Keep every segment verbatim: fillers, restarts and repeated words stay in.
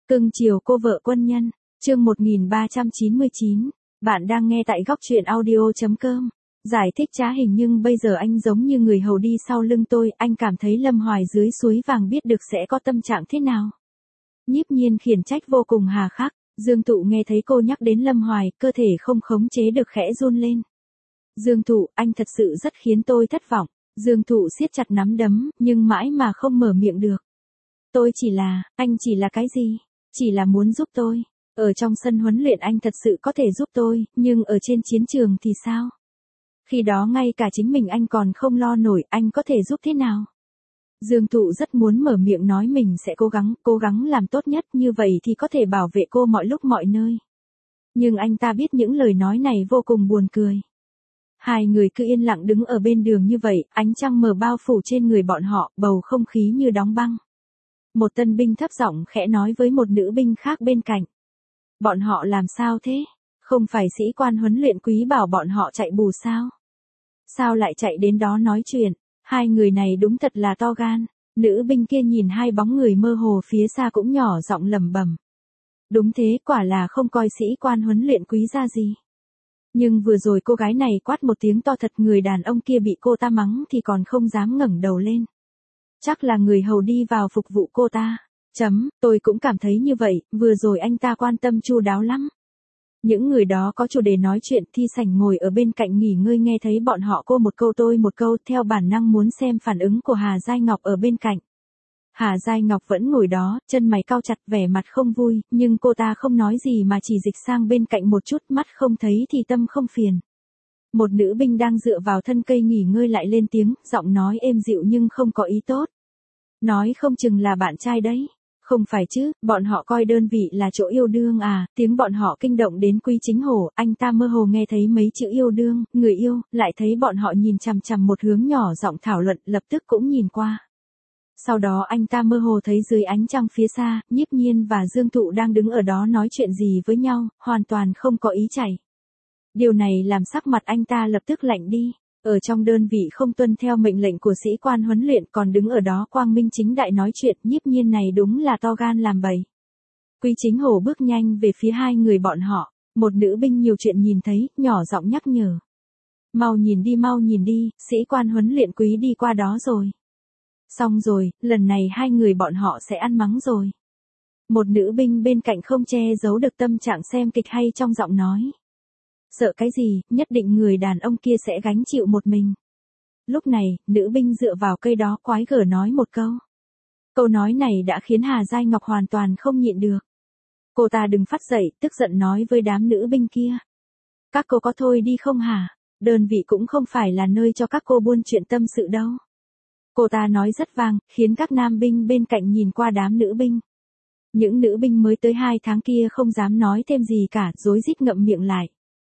Cưng chiều cô vợ quân nhân, chương một nghìn ba trăm chín mươi chín. Bạn đang nghe tại góc truyện audio.com. Giải thích trá hình nhưng bây giờ anh giống như người hầu đi sau lưng tôi, anh cảm thấy Lâm Hoài dưới suối vàng biết được sẽ có tâm trạng thế nào. Nhiếp Nhiên khiển trách vô cùng hà khắc, Dương Thụ nghe thấy cô nhắc đến Lâm Hoài, cơ thể không khống chế được khẽ run lên. Dương Thụ, anh thật sự rất khiến tôi thất vọng. Dương Thụ siết chặt nắm đấm, nhưng mãi mà không mở miệng được. Tôi chỉ là, anh chỉ là cái gì? Chỉ là muốn giúp tôi. Ở trong sân huấn luyện anh thật sự có thể giúp tôi, nhưng ở trên chiến trường thì sao? Khi đó ngay cả chính mình anh còn không lo nổi, anh có thể giúp thế nào? Dương Thụ rất muốn mở miệng nói mình sẽ cố gắng, cố gắng làm tốt nhất, như vậy thì có thể bảo vệ cô mọi lúc mọi nơi. Nhưng anh ta biết những lời nói này vô cùng buồn cười. Hai người cứ yên lặng đứng ở bên đường như vậy, ánh trăng mờ bao phủ trên người bọn họ, bầu không khí như đóng băng. Một tân binh thấp giọng khẽ nói với một nữ binh khác bên cạnh. Bọn họ làm sao thế? Không phải sĩ quan huấn luyện Quý bảo bọn họ chạy bù sao? Sao lại chạy đến đó nói chuyện? Hai người này đúng thật là to gan. Nữ binh kia nhìn hai bóng người mơ hồ phía xa cũng nhỏ giọng lẩm bẩm. Đúng thế, quả là không coi sĩ quan huấn luyện Quý ra gì. Nhưng vừa rồi cô gái này quát một tiếng to thật, người đàn ông kia bị cô ta mắng thì còn không dám ngẩng đầu lên. Chắc là người hầu đi vào phục vụ cô ta. Chấm, tôi cũng cảm thấy như vậy, vừa rồi anh ta quan tâm chu đáo lắm. Những người đó có chủ đề nói chuyện, Thi Sảnh ngồi ở bên cạnh nghỉ ngơi nghe thấy bọn họ cô một câu tôi một câu, theo bản năng muốn xem phản ứng của Hà Giai Ngọc ở bên cạnh. Hà Giai Ngọc vẫn ngồi đó, chân mày cau chặt vẻ mặt không vui, nhưng cô ta không nói gì mà chỉ dịch sang bên cạnh một chút, mắt không thấy thì tâm không phiền. Một nữ binh đang dựa vào thân cây nghỉ ngơi lại lên tiếng, giọng nói êm dịu nhưng không có ý tốt. Nói không chừng là bạn trai đấy. Không phải chứ, bọn họ coi đơn vị là chỗ yêu đương à, tiếng bọn họ kinh động đến Quý Chính Hổ, anh ta mơ hồ nghe thấy mấy chữ yêu đương, người yêu, lại thấy bọn họ nhìn chằm chằm một hướng nhỏ giọng thảo luận, lập tức cũng nhìn qua. Sau đó anh ta mơ hồ thấy dưới ánh trăng phía xa, Nhiếp Nhiên và Dương Thụ đang đứng ở đó nói chuyện gì với nhau, hoàn toàn không có ý chạy. Điều này làm sắc mặt anh ta lập tức lạnh đi. Ở trong đơn vị không tuân theo mệnh lệnh của sĩ quan huấn luyện còn đứng ở đó quang minh chính đại nói chuyện, Nhiếp Nhiên này đúng là to gan làm bậy. Quý Chính Hổ bước nhanh về phía hai người bọn họ, một nữ binh nhiều chuyện nhìn thấy, nhỏ giọng nhắc nhở. Mau nhìn đi mau nhìn đi, sĩ quan huấn luyện Quý đi qua đó rồi. Xong rồi, lần này hai người bọn họ sẽ ăn mắng rồi. Một nữ binh bên cạnh không che giấu được tâm trạng xem kịch hay trong giọng nói. Sợ cái gì, nhất định người đàn ông kia sẽ gánh chịu một mình. Lúc này, nữ binh dựa vào cây đó quái gở nói một câu. Câu nói này đã khiến Hà Giai Ngọc hoàn toàn không nhịn được. Cô ta đừng phát dậy, tức giận nói với đám nữ binh kia. Các cô có thôi đi không hả? Đơn vị cũng không phải là nơi cho các cô buôn chuyện tâm sự đâu. Cô ta nói rất vang, khiến các nam binh bên cạnh nhìn qua đám nữ binh. Những nữ binh mới tới hai tháng kia không dám nói thêm gì cả, rối rít ngậm miệng lại.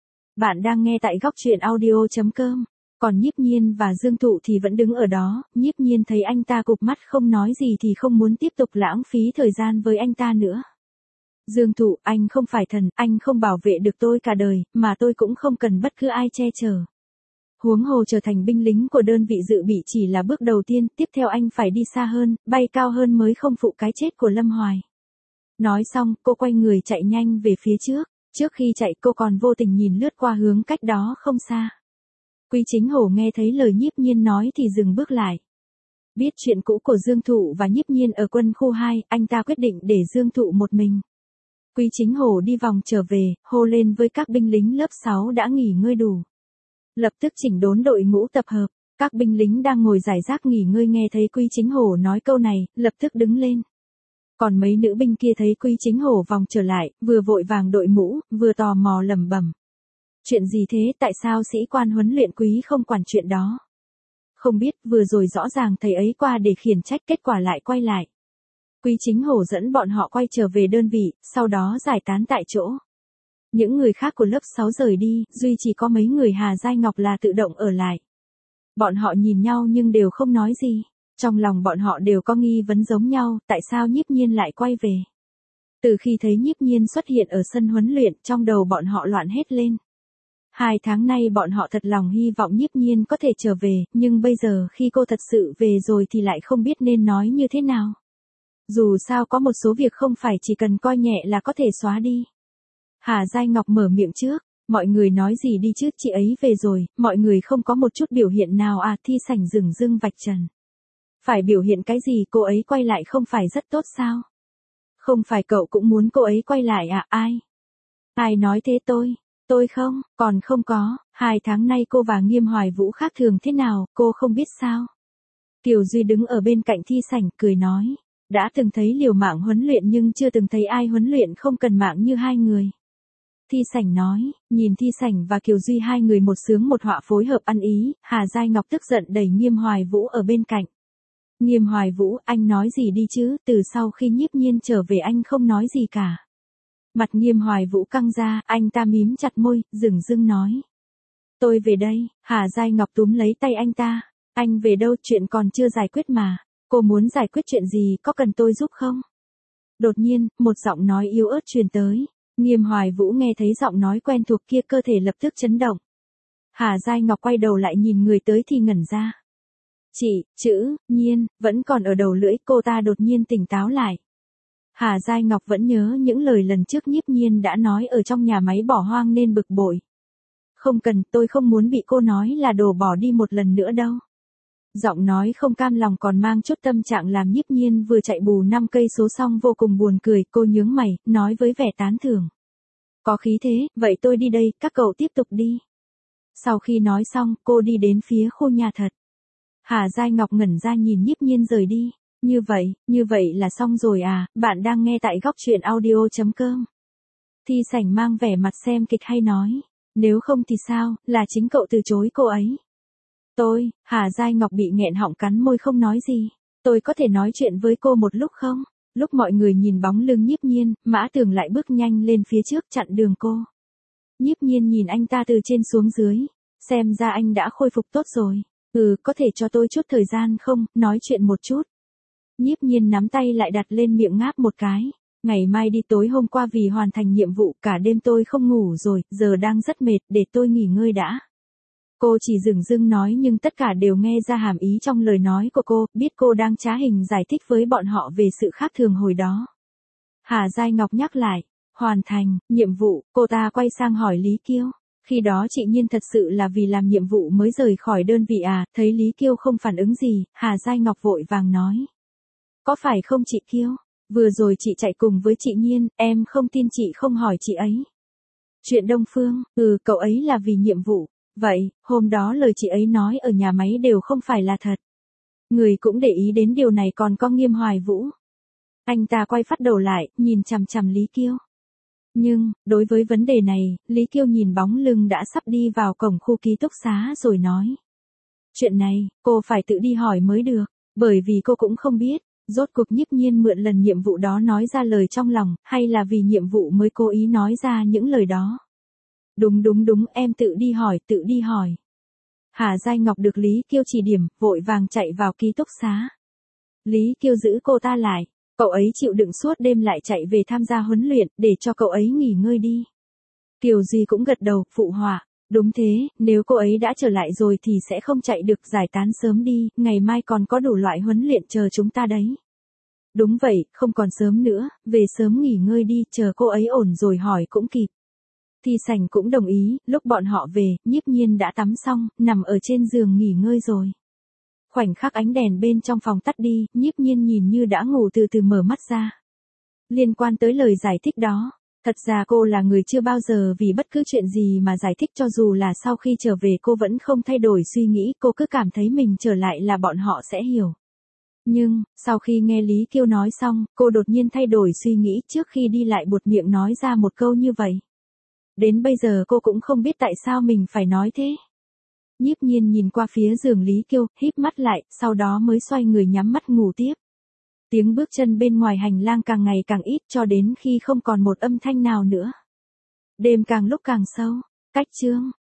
Bạn đang nghe tại góc truyện audio.com. Còn Nhiếp Nhiên và Dương Thụ thì vẫn đứng ở đó, Nhiếp Nhiên thấy anh ta cụp mắt không nói gì thì không muốn tiếp tục lãng phí thời gian với anh ta nữa. Dương Thụ, anh không phải thần, anh không bảo vệ được tôi cả đời, mà tôi cũng không cần bất cứ ai che chở. Huống hồ trở thành binh lính của đơn vị dự bị chỉ là bước đầu tiên, tiếp theo anh phải đi xa hơn, bay cao hơn mới không phụ cái chết của Lâm Hoài. Nói xong, cô quay người chạy nhanh về phía trước. Trước khi chạy cô còn vô tình nhìn lướt qua hướng cách đó không xa. Quý Chính Hổ nghe thấy lời Nhiếp Nhiên nói thì dừng bước lại. Biết chuyện cũ của Dương Thụ và Nhiếp Nhiên ở quân khu hai, anh ta quyết định để Dương Thụ một mình. Quý Chính Hổ đi vòng trở về, hô lên với các binh lính lớp sáu đã nghỉ ngơi đủ. Lập tức chỉnh đốn đội ngũ tập hợp, các binh lính đang ngồi rải rác nghỉ ngơi nghe thấy Quý Chính Hổ nói câu này, lập tức đứng lên. Còn mấy nữ binh kia thấy Quý Chính Hổ vòng trở lại, vừa vội vàng đội mũ, vừa tò mò lẩm bẩm. Chuyện gì thế, tại sao sĩ quan huấn luyện Quý không quản chuyện đó? Không biết, vừa rồi rõ ràng thầy ấy qua để khiển trách, kết quả lại quay lại. Quý Chính Hổ dẫn bọn họ quay trở về đơn vị, sau đó giải tán tại chỗ. Những người khác của lớp sáu rời đi, duy chỉ có mấy người Hà Giai Ngọc là tự động ở lại. Bọn họ nhìn nhau nhưng đều không nói gì. Trong lòng bọn họ đều có nghi vấn giống nhau, tại sao Nhiếp Nhiên lại quay về. Từ khi thấy Nhiếp Nhiên xuất hiện ở sân huấn luyện, trong đầu bọn họ loạn hết lên. Hai tháng nay bọn họ thật lòng hy vọng Nhiếp Nhiên có thể trở về, nhưng bây giờ khi cô thật sự về rồi thì lại không biết nên nói như thế nào. Dù sao có một số việc không phải chỉ cần coi nhẹ là có thể xóa đi. Hà Giai Ngọc mở miệng trước, mọi người nói gì đi chứ, chị ấy về rồi, mọi người không có một chút biểu hiện nào à, Thi Sảnh dửng dưng vạch trần. Phải biểu hiện cái gì, cô ấy quay lại không phải rất tốt sao? Không phải cậu cũng muốn cô ấy quay lại à, ai? Ai nói thế tôi? Tôi không, còn không có, hai tháng nay cô và Nghiêm Hoài Vũ khác thường thế nào, cô không biết sao? Kiều Duy đứng ở bên cạnh Thi Sảnh cười nói, đã từng thấy liều mạng huấn luyện nhưng chưa từng thấy ai huấn luyện không cần mạng như hai người. Thi Sảnh nói, nhìn Thi Sảnh và Kiều Duy hai người một sướng một họa phối hợp ăn ý, Hà Giai Ngọc tức giận đẩy Nghiêm Hoài Vũ ở bên cạnh. Nghiêm Hoài Vũ, anh nói gì đi chứ, từ sau khi Nhiếp Nhiên trở về anh không nói gì cả. Mặt Nghiêm Hoài Vũ căng ra, anh ta mím chặt môi, dửng dưng nói. Tôi về đây, Hà Giai Ngọc túm lấy tay anh ta. Anh về đâu, chuyện còn chưa giải quyết mà. Cô muốn giải quyết chuyện gì, có cần tôi giúp không? Đột nhiên, một giọng nói yếu ớt truyền tới. Nghiêm Hoài Vũ nghe thấy giọng nói quen thuộc kia, cơ thể lập tức chấn động. Hà Giai Ngọc quay đầu lại nhìn người tới thì ngẩn ra. Chị, chữ, Nhiên, vẫn còn ở đầu lưỡi, cô ta đột nhiên tỉnh táo lại. Hà Giai Ngọc vẫn nhớ những lời lần trước Nhiếp Nhiên đã nói ở trong nhà máy bỏ hoang nên bực bội. Không cần, tôi không muốn bị cô nói là đồ bỏ đi một lần nữa đâu. Giọng nói không cam lòng còn mang chút tâm trạng làm Nhiếp Nhiên vừa chạy bù năm cây số xong vô cùng buồn cười, cô nhướng mày, nói với vẻ tán thưởng. Có khí thế, vậy tôi đi đây, các cậu tiếp tục đi. Sau khi nói xong, cô đi đến phía khu nhà thật. Hà Giai Ngọc ngẩn ra nhìn Nhiếp Nhiên rời đi. Như vậy, như vậy là xong rồi à, bạn đang nghe tại góc truyện audio.com. Thi Sảnh mang vẻ mặt xem kịch hay nói. Nếu không thì sao, là chính cậu từ chối cô ấy. Tôi, Hà Giai Ngọc bị nghẹn họng cắn môi không nói gì. Tôi có thể nói chuyện với cô một lúc không? Lúc mọi người nhìn bóng lưng Nhiếp Nhiên, Mã Tường lại bước nhanh lên phía trước chặn đường cô. Nhiếp Nhiên nhìn anh ta từ trên xuống dưới. Xem ra anh đã khôi phục tốt rồi. Ừ, có thể cho tôi chút thời gian không, nói chuyện một chút. Nhiếp Nhiên nắm tay lại đặt lên miệng ngáp một cái. Ngày mai đi, tối hôm qua vì hoàn thành nhiệm vụ cả đêm tôi không ngủ rồi, giờ đang rất mệt, để tôi nghỉ ngơi đã. Cô chỉ dửng dưng nói nhưng tất cả đều nghe ra hàm ý trong lời nói của cô, biết cô đang trá hình giải thích với bọn họ về sự khác thường hồi đó. Hà Giai Ngọc nhắc lại, hoàn thành, nhiệm vụ, cô ta quay sang hỏi Lý Kiêu. Khi đó chị Nhiên thật sự là vì làm nhiệm vụ mới rời khỏi đơn vị à, thấy Lý Kiêu không phản ứng gì, Hà Giai Ngọc vội vàng nói. Có phải không chị Kiêu? Vừa rồi chị chạy cùng với chị Nhiên, em không tin chị không hỏi chị ấy. Chuyện Đông Phương, ừ, cậu ấy là vì nhiệm vụ. Vậy, hôm đó lời chị ấy nói ở nhà máy đều không phải là thật. Người cũng để ý đến điều này còn có Nghiêm Hoài Vũ. Anh ta quay phát đầu lại, nhìn chằm chằm Lý Kiêu. Nhưng, đối với vấn đề này, Lý Kiêu nhìn bóng lưng đã sắp đi vào cổng khu ký túc xá rồi nói. Chuyện này, cô phải tự đi hỏi mới được, bởi vì cô cũng không biết, rốt cuộc Nhiếp Nhiên mượn lần nhiệm vụ đó nói ra lời trong lòng, hay là vì nhiệm vụ mới cố ý nói ra những lời đó. Đúng đúng đúng, em tự đi hỏi, tự đi hỏi. Hà Giai Ngọc được Lý Kiêu chỉ điểm, vội vàng chạy vào ký túc xá. Lý Kiêu giữ cô ta lại. Cậu ấy chịu đựng suốt đêm lại chạy về tham gia huấn luyện, để cho cậu ấy nghỉ ngơi đi. Kiều Duy cũng gật đầu, phụ họa. Đúng thế, nếu cô ấy đã trở lại rồi thì sẽ không chạy được, giải tán sớm đi, ngày mai còn có đủ loại huấn luyện chờ chúng ta đấy. Đúng vậy, không còn sớm nữa, về sớm nghỉ ngơi đi, chờ cô ấy ổn rồi hỏi cũng kịp. Thi Sảnh cũng đồng ý, lúc bọn họ về, Nhiếp Nhiên đã tắm xong, nằm ở trên giường nghỉ ngơi rồi. Khoảnh khắc ánh đèn bên trong phòng tắt đi, Nhiếp Nhiên nhìn như đã ngủ từ từ mở mắt ra. Liên quan tới lời giải thích đó, thật ra cô là người chưa bao giờ vì bất cứ chuyện gì mà giải thích, cho dù là sau khi trở về cô vẫn không thay đổi suy nghĩ, cô cứ cảm thấy mình trở lại là bọn họ sẽ hiểu. Nhưng, sau khi nghe Lý Kiêu nói xong, cô đột nhiên thay đổi suy nghĩ, trước khi đi lại buột miệng nói ra một câu như vậy. Đến bây giờ cô cũng không biết tại sao mình phải nói thế. Nhiếp Nhiên nhìn qua phía giường Lý Kiêu, híp mắt lại, sau đó mới xoay người nhắm mắt ngủ tiếp. Tiếng bước chân bên ngoài hành lang càng ngày càng ít cho đến khi không còn một âm thanh nào nữa. Đêm càng lúc càng sâu. Cách chương